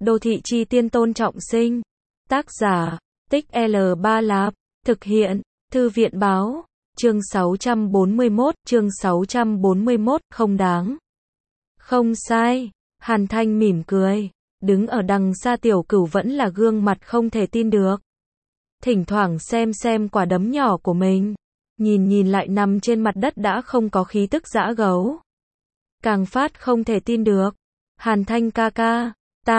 Đô thị chi tiên Tôn Trọng Sinh. Tác giả, Tích L3 Lạp. Thực hiện, Thư viện báo. Chương 641, không đáng. Không sai. Hàn Thanh mỉm cười. Đứng ở đằng xa Tiểu Cửu vẫn là gương mặt không thể tin được. Thỉnh thoảng xem quả đấm nhỏ của mình. Nhìn lại nằm trên mặt đất đã không có khí tức dã gấu. Càng phát không thể tin được. Hàn Thanh ca ca,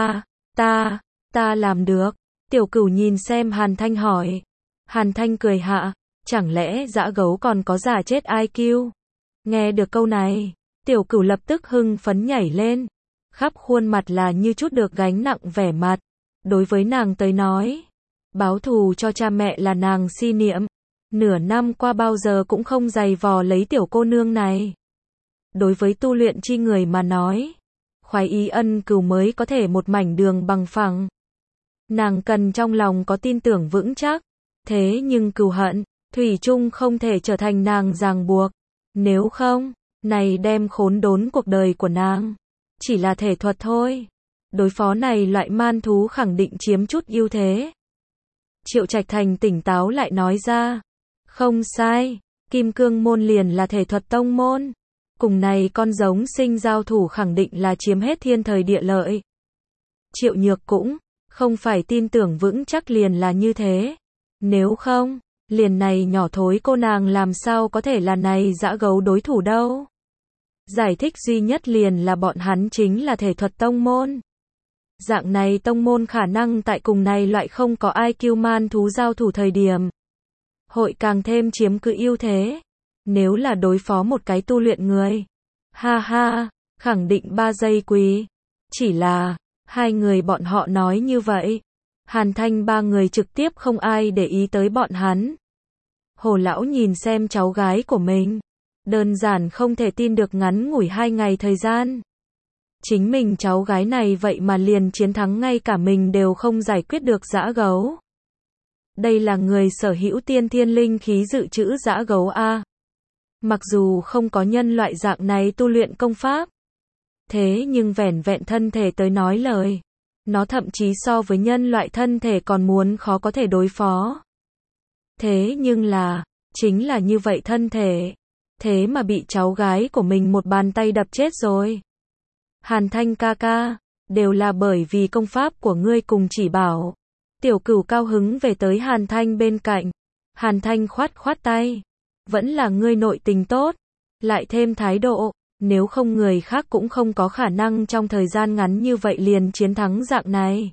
ta làm được. Tiểu Cửu nhìn xem Hàn Thanh hỏi. Hàn Thanh cười hạ, chẳng lẽ dã gấu còn có giả chết IQ? Nghe được câu này, Tiểu Cửu lập tức hưng phấn nhảy lên. Khắp khuôn mặt là như chút được gánh nặng vẻ mặt. Đối với nàng tới nói, báo thù cho cha mẹ là nàng si niệm. Nửa năm qua bao giờ cũng không giày vò lấy tiểu cô nương này. Đối với tu luyện chi người mà nói, khoái ý ân cừu mới có thể một mảnh đường bằng phẳng. Nàng cần trong lòng có tin tưởng vững chắc. Thế nhưng cừu hận, thủy chung không thể trở thành nàng ràng buộc. Nếu không, này đem khốn đốn cuộc đời của nàng. Chỉ là thể thuật thôi. Đối phó này loại man thú khẳng định chiếm chút ưu thế. Triệu Trạch Thành tỉnh táo lại nói ra. Không sai, Kim Cương môn liền là thể thuật tông môn. Cùng này con giống sinh giao thủ khẳng định là chiếm hết thiên thời địa lợi. Triệu Nhược cũng không phải tin tưởng vững chắc liền là như thế. Nếu không, liền này nhỏ thối cô nàng làm sao có thể là này dã gấu đối thủ đâu. Giải thích duy nhất liền là bọn hắn chính là thể thuật tông môn. Dạng này tông môn khả năng tại cùng này loại không có IQ man thú giao thủ thời điểm. Hội càng thêm chiếm cứ ưu thế. Nếu là đối phó một cái tu luyện người. Ha ha, khẳng định 3 giây quý. Chỉ là, hai người bọn họ nói như vậy. Hàn Thanh ba người trực tiếp không ai để ý tới bọn hắn. Hồ lão nhìn xem cháu gái của mình. Đơn giản không thể tin được ngắn ngủi 2 ngày thời gian. Chính mình cháu gái này vậy mà liền chiến thắng ngay cả mình đều không giải quyết được dã gấu. Đây là người sở hữu tiên thiên linh khí dự trữ dã gấu A. Mặc dù không có nhân loại dạng này tu luyện công pháp. Thế nhưng vẻn vẹn thân thể tới nói lời. Nó thậm chí so với nhân loại thân thể còn muốn khó có thể đối phó. Thế nhưng là, chính là như vậy thân thể. Thế mà bị cháu gái của mình một bàn tay đập chết rồi. Hàn Thanh ca ca, đều là bởi vì công pháp của ngươi cùng chỉ bảo. Tiểu Cửu cao hứng về tới Hàn Thanh bên cạnh. Hàn Thanh khoát tay. Vẫn là ngươi nội tình tốt. Lại thêm thái độ. Nếu không người khác cũng không có khả năng trong thời gian ngắn như vậy liền chiến thắng dạng này.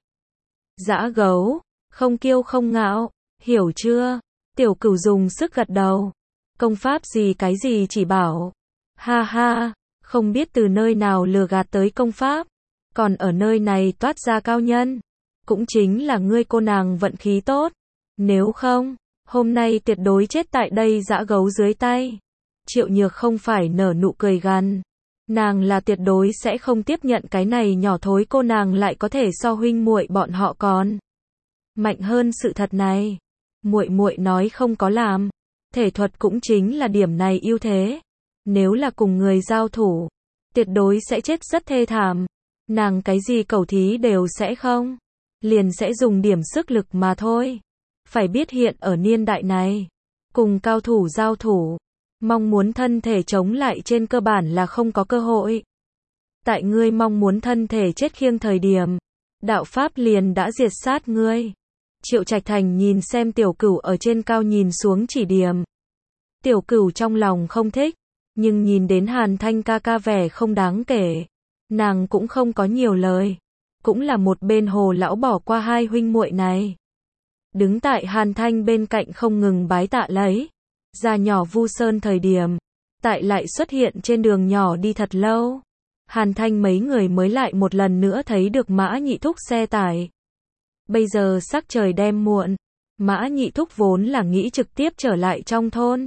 Dã gấu. Không kiêu không ngạo. Hiểu chưa? Tiểu Cửu dùng sức gật đầu. Công pháp gì cái gì chỉ bảo. Ha ha. Không biết từ nơi nào lừa gạt tới công pháp. Còn ở nơi này toát ra cao nhân. Cũng chính là ngươi cô nàng vận khí tốt. Nếu không, hôm nay tuyệt đối chết tại đây dã gấu dưới tay. Triệu Nhược không phải nở nụ cười gằn. Nàng là tuyệt đối sẽ không tiếp nhận cái này nhỏ thối cô nàng lại có thể so huynh muội bọn họ còn mạnh hơn sự thật này. Muội muội nói không có làm. Thể thuật cũng chính là điểm này ưu thế. Nếu là cùng người giao thủ, tuyệt đối sẽ chết rất thê thảm. Nàng cái gì cầu thí đều sẽ không. Liền sẽ dùng điểm sức lực mà thôi. Phải biết hiện ở niên đại này, cùng cao thủ giao thủ, mong muốn thân thể chống lại trên cơ bản là không có cơ hội. Tại ngươi mong muốn thân thể chết khiêng thời điểm, đạo pháp liền đã diệt sát ngươi. Triệu Trạch Thành nhìn xem Tiểu Cửu ở trên cao nhìn xuống chỉ điểm. Tiểu Cửu trong lòng không thích, nhưng nhìn đến Hàn Thanh ca ca vẻ không đáng kể, nàng cũng không có nhiều lời. Cũng là một bên Hồ lão bỏ qua hai huynh muội này. Đứng tại Hàn Thanh bên cạnh không ngừng bái tạ lấy. Ra nhỏ Vu Sơn thời điểm, tại lại xuất hiện trên đường nhỏ đi thật lâu. Hàn Thanh mấy người mới lại một lần nữa thấy được Mã Nhị Thúc xe tải. Bây giờ sắc trời đêm muộn, Mã Nhị Thúc vốn là nghĩ trực tiếp trở lại trong thôn.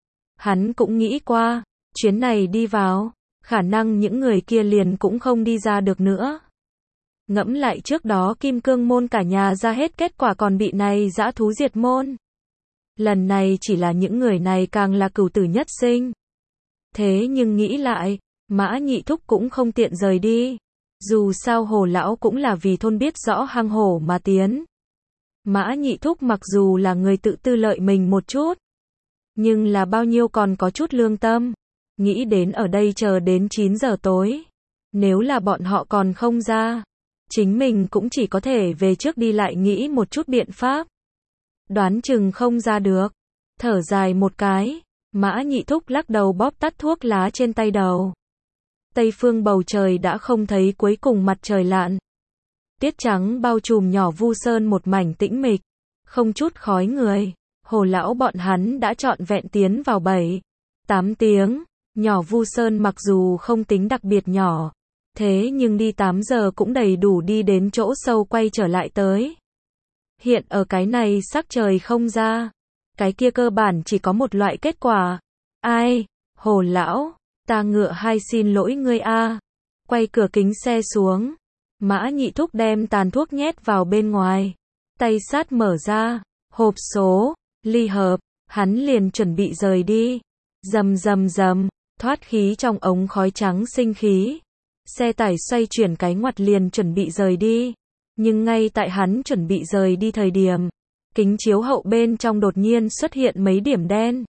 Hắn cũng nghĩ qua, chuyến này đi vào, khả năng những người kia liền cũng không đi ra được nữa. Ngẫm lại trước đó Kim Cương môn cả nhà ra hết kết quả còn bị này dã thú diệt môn. Lần này chỉ là những người này càng là cửu tử nhất sinh. Thế nhưng nghĩ lại, Mã Nhị Thúc cũng không tiện rời đi. Dù sao Hồ lão cũng là vì thôn biết rõ hang hổ mà tiến. Mã Nhị Thúc mặc dù là người tự tư lợi mình một chút, nhưng là bao nhiêu còn có chút lương tâm. Nghĩ đến ở đây chờ đến 9 giờ tối. Nếu là bọn họ còn không ra, chính mình cũng chỉ có thể về trước đi lại nghĩ một chút biện pháp. Đoán chừng không ra được. Thở dài một cái, Mã Nhị Thúc lắc đầu bóp tắt thuốc lá trên tay đầu. Tây phương bầu trời đã không thấy cuối cùng mặt trời lặn. Tiết trắng bao trùm nhỏ Vu Sơn một mảnh tĩnh mịch, không chút khói người. Hồ lão bọn hắn đã trọn vẹn tiến vào 7-8 tiếng. Nhỏ Vu Sơn mặc dù không tính đặc biệt nhỏ, thế nhưng đi 8 giờ cũng đầy đủ đi đến chỗ sâu quay trở lại tới. Hiện ở cái này sắc trời không ra, cái kia cơ bản chỉ có một loại kết quả. Ai? Hồ lão, ta ngựa hai xin lỗi ngươi a. Quay cửa kính xe xuống, Mã Nhị Thúc đem tàn thuốc nhét vào bên ngoài, tay sát mở ra, hộp số, ly hợp, hắn liền chuẩn bị rời đi. Rầm rầm rầm, thoát khí trong ống khói trắng sinh khí. Xe tải xoay chuyển cái ngoặt liền chuẩn bị rời đi. Nhưng ngay tại hắn chuẩn bị rời đi thời điểm, kính chiếu hậu bên trong đột nhiên xuất hiện mấy điểm đen.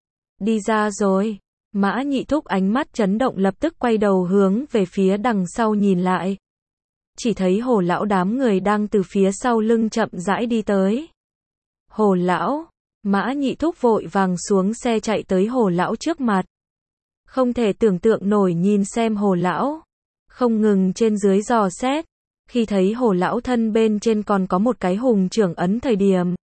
Đi ra rồi. Mã Nhị Thúc ánh mắt chấn động lập tức quay đầu hướng về phía đằng sau nhìn lại. Chỉ thấy Hồ lão đám người đang từ phía sau lưng chậm rãi đi tới. Hồ lão, Mã Nhị Thúc vội vàng xuống xe chạy tới Hồ lão trước mặt. Không thể tưởng tượng nổi nhìn xem Hồ lão, không ngừng trên dưới dò xét. Khi thấy Hồ lão thân bên trên còn có một cái hùng trưởng ấn thời điểm,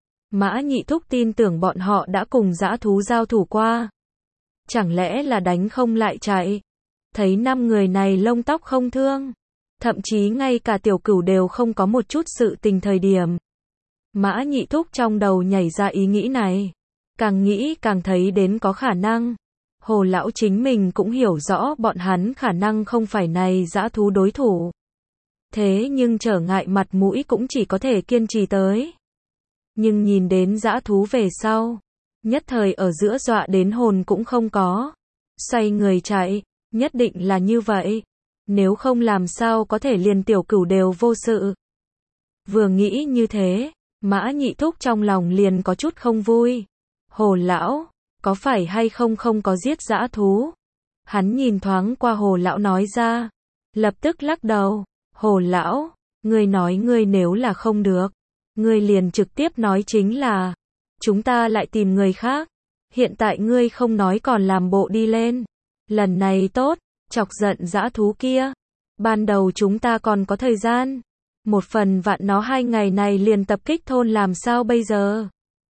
Mã Nhị Thúc tin tưởng bọn họ đã cùng dã thú giao thủ qua. Chẳng lẽ là đánh không lại chạy? Thấy 5 người này lông tóc không thương, thậm chí ngay cả tiểu cửu đều không có một chút sự tình thời điểm. Mã Nhị Thúc trong đầu nhảy ra ý nghĩ này. Càng nghĩ càng thấy đến có khả năng. Hồ lão chính mình cũng hiểu rõ bọn hắn khả năng không phải này dã thú đối thủ. Thế nhưng trở ngại mặt mũi cũng chỉ có thể kiên trì tới. Nhưng nhìn đến dã thú về sau, nhất thời ở giữa dọa đến hồn cũng không có. Xoay người chạy, nhất định là như vậy. Nếu không làm sao có thể liền tiểu cửu đều vô sự. Vừa nghĩ như thế, Mã Nhị Thúc trong lòng liền có chút không vui. Hồ lão, có phải hay không có giết dã thú? Hắn nhìn thoáng qua Hồ lão nói ra, lập tức lắc đầu. Hồ lão, ngươi nói ngươi nếu là không được, ngươi liền trực tiếp nói chính là, chúng ta lại tìm người khác. Hiện tại ngươi không nói còn làm bộ đi lên. Lần này tốt, chọc giận dã thú kia. Ban đầu chúng ta còn có thời gian. Một phần vạn nó 2 ngày này liền tập kích thôn làm sao bây giờ?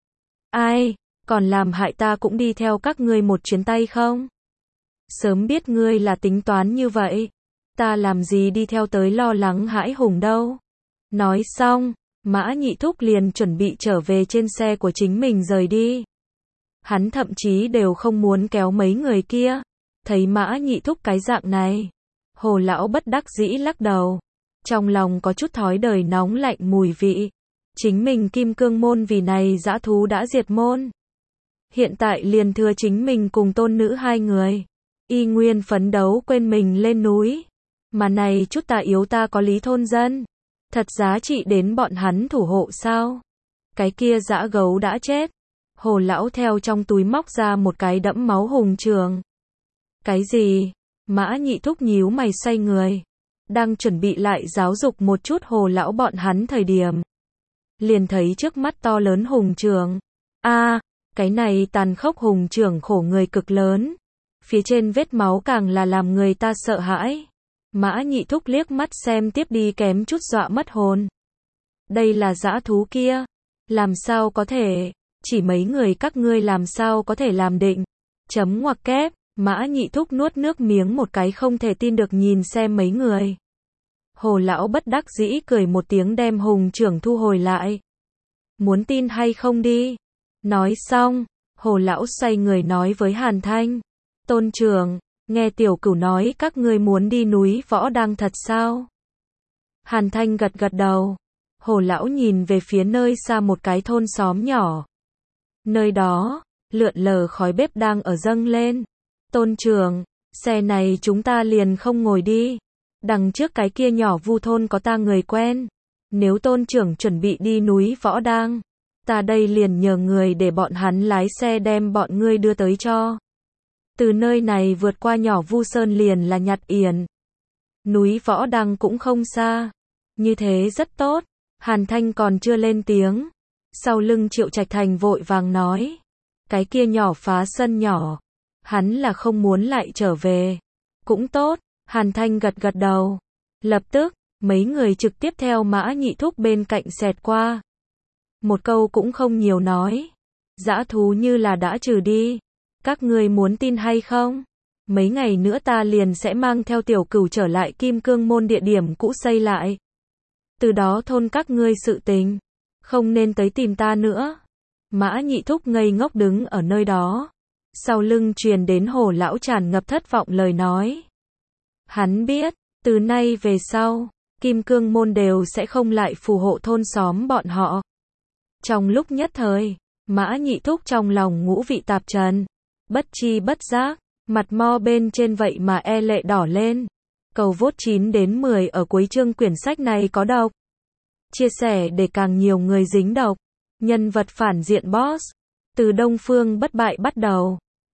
Ai, còn làm hại ta cũng đi theo các ngươi một chuyến tay không? Sớm biết ngươi là tính toán như vậy, ta làm gì đi theo tới lo lắng hãi hùng đâu. Nói xong, Mã Nhị Thúc liền chuẩn bị trở về trên xe của chính mình rời đi. Hắn thậm chí đều không muốn kéo mấy người kia. Thấy Mã Nhị Thúc cái dạng này, Hồ lão bất đắc dĩ lắc đầu. Trong lòng có chút thói đời nóng lạnh mùi vị. Chính mình Kim Cương môn vì này dã thú đã diệt môn. Hiện tại liền thừa chính mình cùng tôn nữ 2 người. Y nguyên phấn đấu quên mình lên núi. Mà này chút ta yếu ta có lý thôn dân. Thật giá trị đến bọn hắn thủ hộ sao? Cái kia dã gấu đã chết. Hồ lão theo trong túi móc ra một cái đẫm máu hùng trường. Cái gì? Mã Nhị Thúc nhíu mày xoay người. Đang chuẩn bị lại giáo dục một chút Hồ lão bọn hắn thời điểm. Liền thấy trước mắt to lớn hùng trường. Cái này tàn khốc hùng trường khổ người cực lớn. Phía trên vết máu càng là làm người ta sợ hãi. Mã Nhị Thúc liếc mắt xem tiếp đi kém chút dọa mất hồn. Đây là dã thú kia. Làm sao có thể? Chỉ mấy người các ngươi làm sao có thể làm định? Chấm ngoặc kép. Mã Nhị Thúc nuốt nước miếng một cái không thể tin được nhìn xem mấy người. Hồ lão bất đắc dĩ cười một tiếng đem hùng trưởng thu hồi lại. Muốn tin hay không đi? Nói xong, Hồ lão xoay người nói với Hàn Thanh. Tôn trưởng, nghe tiểu cửu nói các ngươi muốn đi núi Võ Đăng thật sao? Hàn Thanh gật gật đầu. Hồ lão nhìn về phía nơi xa một cái thôn xóm nhỏ. Nơi đó, lượn lờ khói bếp đang ở dâng lên. Tôn trưởng, xe này chúng ta liền không ngồi đi. Đằng trước cái kia nhỏ Vu thôn có ta người quen. Nếu tôn trưởng chuẩn bị đi núi Võ Đang, ta đây liền nhờ người để bọn hắn lái xe đem bọn ngươi đưa tới cho. Từ nơi này vượt qua nhỏ Vu Sơn liền là Nhặt Yển. Núi Võ Đăng cũng không xa. Như thế rất tốt. Hàn Thanh còn chưa lên tiếng. Sau lưng Triệu Trạch Thành vội vàng nói. Cái kia nhỏ phá sân nhỏ. Hắn là không muốn lại trở về. Cũng tốt. Hàn Thanh gật gật đầu. Lập tức, mấy người trực tiếp theo Mã Nhị Thúc bên cạnh xẹt qua. Một câu cũng không nhiều nói. Dã thú như là đã trừ đi. Các ngươi muốn tin hay không? Mấy ngày nữa ta liền sẽ mang theo Tiểu Cửu trở lại Kim Cương Môn địa điểm cũ xây lại. Từ đó thôn các ngươi sự tình, không nên tới tìm ta nữa. Mã Nhị Thúc ngây ngốc đứng ở nơi đó. Sau lưng truyền đến Hồ lão tràn ngập thất vọng lời nói. Hắn biết, từ nay về sau, Kim Cương Môn đều sẽ không lại phù hộ thôn xóm bọn họ. Trong lúc nhất thời, Mã Nhị Thúc trong lòng ngũ vị tạp trần, bất chi bất giác, mặt mo bên trên vậy mà e lệ đỏ lên. Cầu vote 9 đến 10 ở cuối chương quyển sách này có độc. Chia sẻ để càng nhiều người dính độc. Nhân vật phản diện boss. Từ Đông Phương Bất Bại bắt đầu.